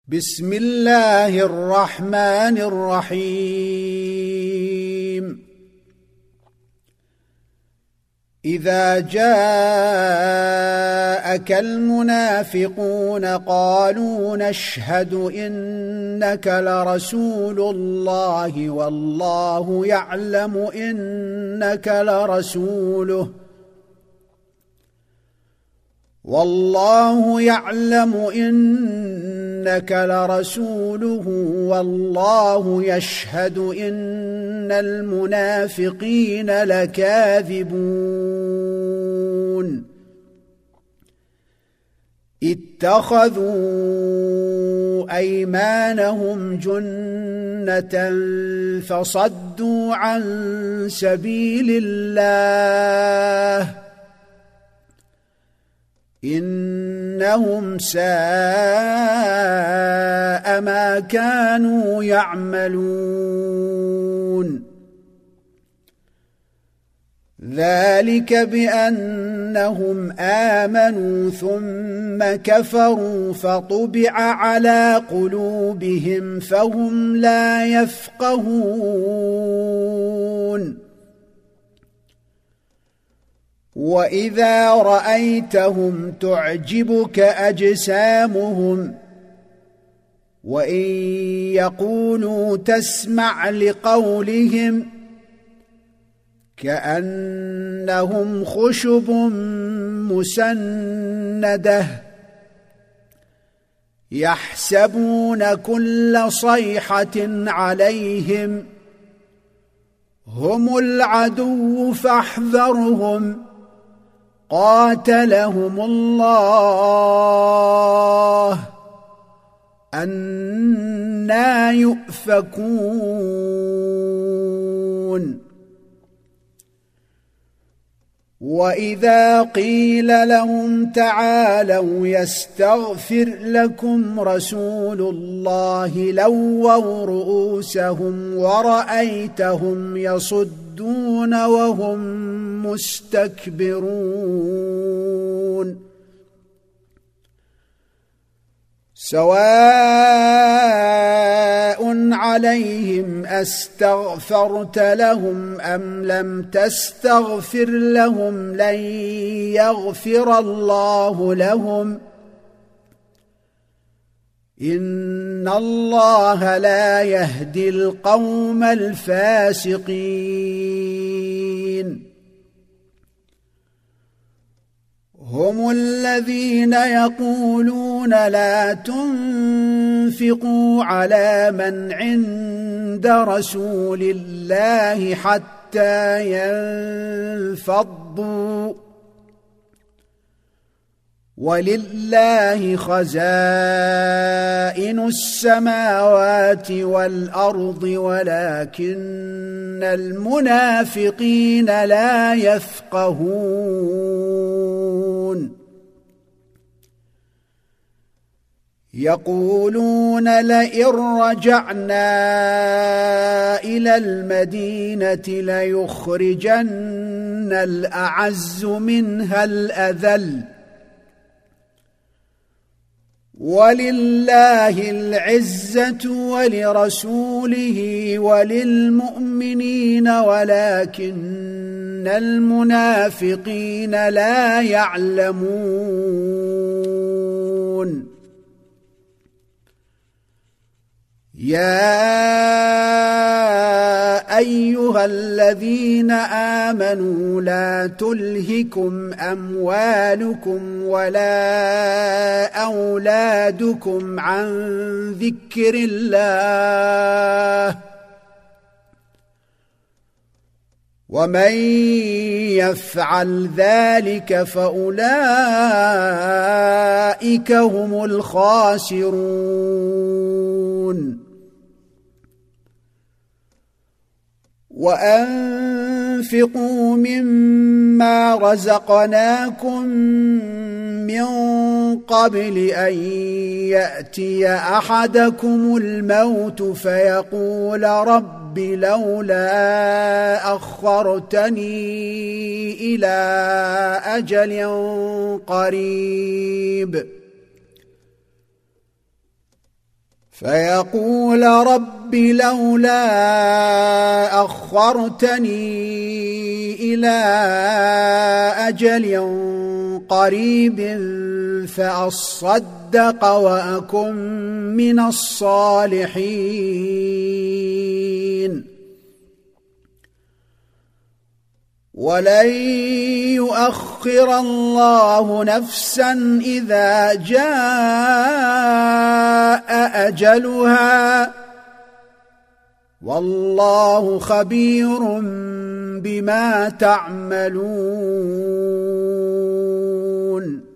بسم الله الرحمن الرحيم إذا جاءك المنافقون قالوا نشهد إنك لرسول الله والله يعلم إنك لرسوله والله يشهد إن المنافقين لكاذبون اتخذوا أيمانهم جنة فصدوا عن سبيل الله إنهم ساء ما كانوا يعملون ذلك بأنهم آمنوا ثم كفروا فطبع على قلوبهم فهم لا يفقهون وإذا رأيتهم تعجبك أجسامهم وإن يقولوا تسمع لقولهم كأنهم خشب مسندة يحسبون كل صيحة عليهم هم العدو فاحذرهم قاتلهم الله أنى يؤفكون وإذا قيل لهم تعالوا يستغفر لكم رسول الله لووا رؤوسهم ورأيتهم يصدون وهم مستكبرون سواء عليهم أستغفرت لهم أم لم تستغفر لهم لن يغفر الله لهم إن الله لا يهدي القوم الفاسقين هم الذين يقولون لا تنفقوا على من عند رسول الله حتى ينفضوا ولله خزائن السماوات والأرض ولكن المنافقين لا يفقهون يقولون لئن رجعنا إلى المدينة ليخرجن الأعز منها الأذل ولله العزة ولرسوله وللمؤمنين ولكن المنافقين لا يعلمون يا أيها الذين آمنوا لا تلهكم أموالكم ولا أولادكم عن ذكر الله ومن يفعل ذلك فأولئك هم الخاسرون وأنفقوا مما رزقناكم من قبل أن يأتي أحدكم الموت فيقول رب لولا أخرتني إلى أجل قريب فيقول رب لولا أخرتني إلى أجل قريب فأصدق وأكن من الصالحين ولن يؤخر الله نفسا إذا جاء أجلها والله خبير بما تعملون